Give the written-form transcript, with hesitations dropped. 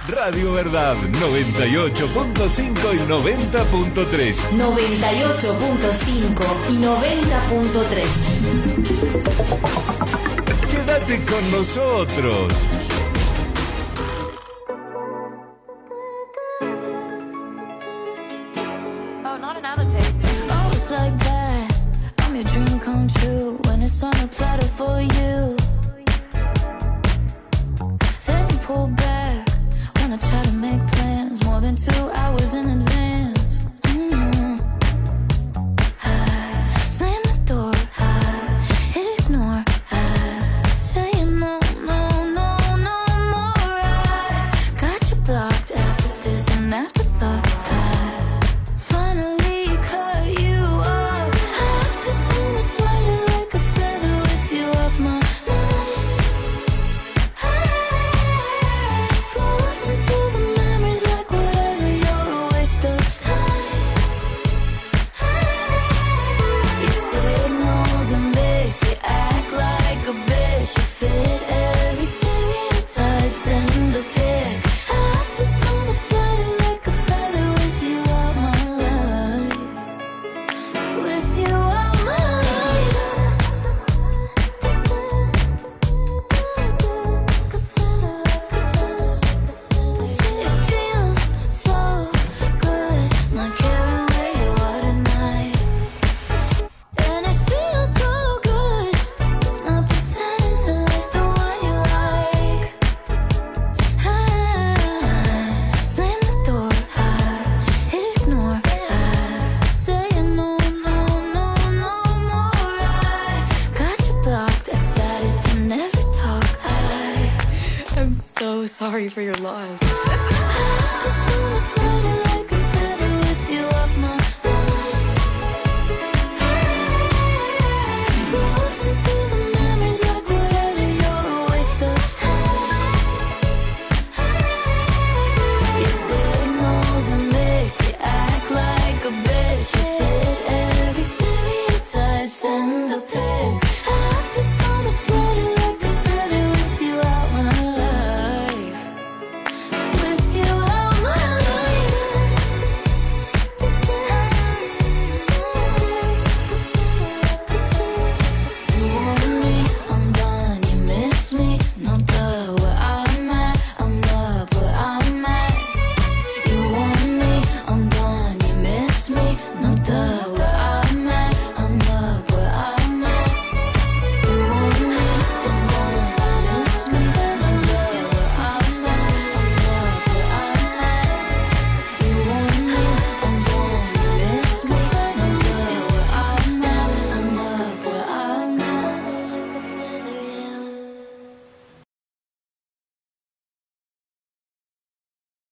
Radio Verdad 98.5 y 90.3. 98.5 y 90.3. Quédate con nosotros. Oh, not another tape. Oh, it's like that. I'm your dream come true when it's on a platter for you. Then you pull back when I try to make plans more than 2 hours in advance. I slam the door, I ignore, I say no, no, no, no more. I got you blocked after this and afterthought. I finally cut you off. I feel so much lighter like a feather with you off my mind. Floating through the memories like whatever, you're a waste of time. You say no's a miss, you act like a bitch, you fit every stereotype, send a pic. I feel so much lighter like a feather with you out my life. With you out my life. Like a feather, like a feather, like a feather. It feels so good not caring where you are tonight. And it feels so good not pretending to like the one you like. I slam the door, I ignore, I say no, no, no, no more. I got you blocked, excited to never talk. I'm so sorry for your loss. I feel so much lighter